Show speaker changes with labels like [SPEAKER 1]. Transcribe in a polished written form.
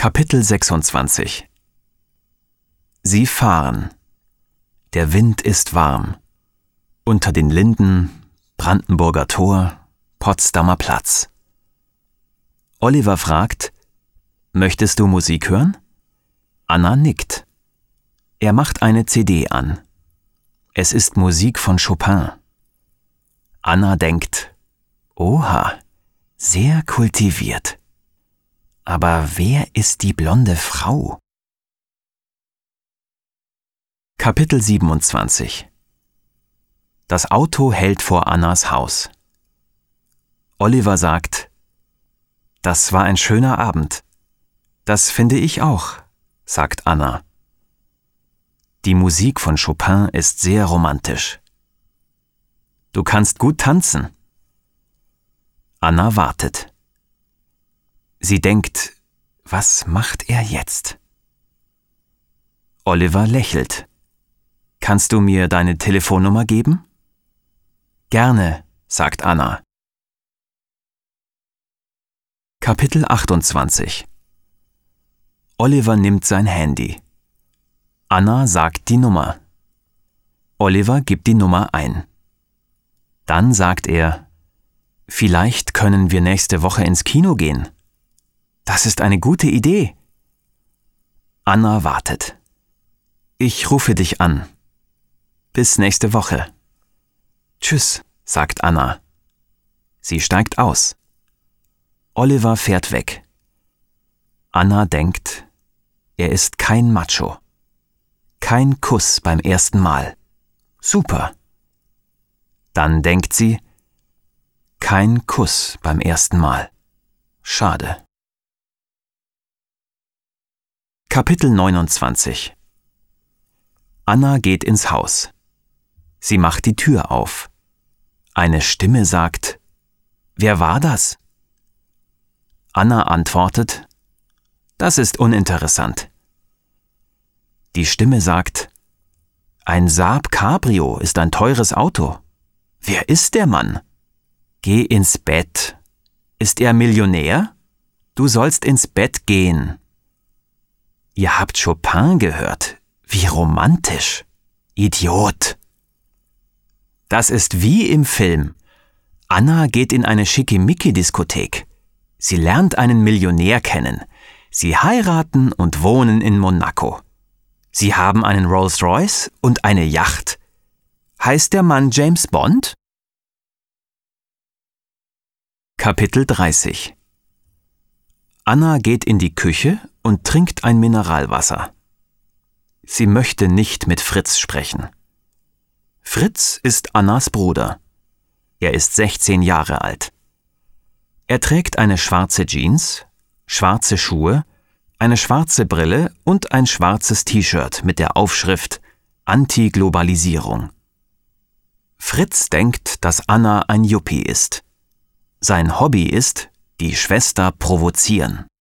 [SPEAKER 1] Kapitel 26. Sie fahren. Der Wind ist warm. Unter den Linden, Brandenburger Tor, Potsdamer Platz. Oliver fragt: Möchtest du Musik hören? Anna nickt. Er macht eine CD an. Es ist Musik von Chopin. Anna denkt: Oha, sehr kultiviert. Aber wer ist die blonde Frau? Kapitel 27. Das Auto hält vor Annas Haus. Oliver sagt: Das war ein schöner Abend. Das finde ich auch, sagt Anna. Die Musik von Chopin ist sehr romantisch. Du kannst gut tanzen. Anna wartet. Sie denkt: Was macht er jetzt? Oliver lächelt. Kannst du mir deine Telefonnummer geben? Gerne, sagt Anna. Kapitel 28. Oliver nimmt sein Handy. Anna sagt die Nummer. Oliver gibt die Nummer ein. Dann sagt er: Vielleicht können wir nächste Woche ins Kino gehen. Das ist eine gute Idee. Anna wartet. Ich rufe dich an. Bis nächste Woche. Tschüss, sagt Anna. Sie steigt aus. Oliver fährt weg. Anna denkt: Er ist kein Macho. Kein Kuss beim ersten Mal. Super. Dann denkt sie: Kein Kuss beim ersten Mal. Schade. Kapitel 29. Anna geht ins Haus. Sie macht die Tür auf. Eine Stimme sagt: Wer war das? Anna antwortet: Das ist uninteressant. Die Stimme sagt: Ein Saab Cabrio ist ein teures Auto. Wer ist der Mann? Geh ins Bett. Ist er Millionär? Du sollst ins Bett gehen. Ihr habt Chopin gehört. Wie romantisch. Idiot. Das ist wie im Film. Anna geht in eine Schickimicki-Diskothek. Sie lernt einen Millionär kennen. Sie heiraten und wohnen in Monaco. Sie haben einen Rolls-Royce und eine Yacht. Heißt der Mann James Bond? Kapitel 30. Anna geht in die Küche und trinkt ein Mineralwasser. Sie möchte nicht mit Fritz sprechen. Fritz ist Annas Bruder. Er ist 16 Jahre alt. Er trägt eine schwarze Jeans, schwarze Schuhe, eine schwarze Brille und ein schwarzes T-Shirt mit der Aufschrift Anti-Globalisierung. Fritz denkt, dass Anna ein Yuppie ist. Sein Hobby ist, die Schwester provozieren.